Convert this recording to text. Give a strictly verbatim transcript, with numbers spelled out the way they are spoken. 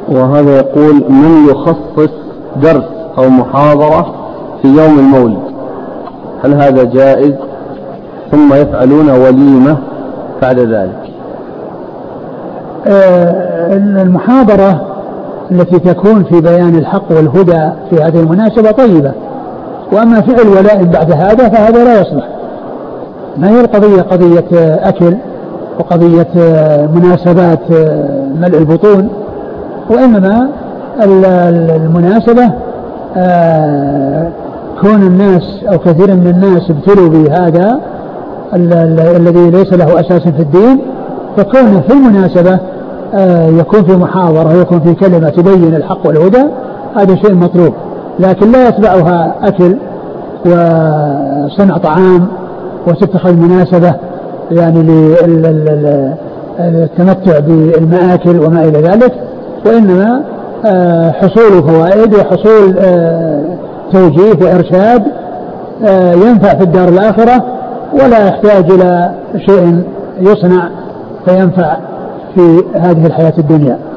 وهذا يقول: من يخصص درس أو محاضرة في يوم المولد، هل هذا جائز؟ ثم يفعلون وليمة بعد ذلك. المحاضرة التي تكون في بيان الحق والهدى في هذه المناسبة طيبة، وأما فعل ولائم بعد هذا فهذا لا يصلح. ما هي القضية قضية أكل وقضية مناسبات ملء البطون، وإنما المناسبة كون الناس أو كثير من الناس ابتلوا بهذا الذي ليس له أساس في الدين، فكون في المناسبة يكون في محاضرة ويكون في كلمة تبين الحق والهدى، هذا شيء مطلوب، لكن لا يتبعها أكل وصنع طعام وتتخذ مناسبة يعني للتمتع بالمآكل وما إلى ذلك، وإنما حصول فوائد وحصول توجيه وإرشاد ينفع في الدار الآخرة، ولا يحتاج إلى شيء يصنع فينفع في هذه الحياة الدنيا.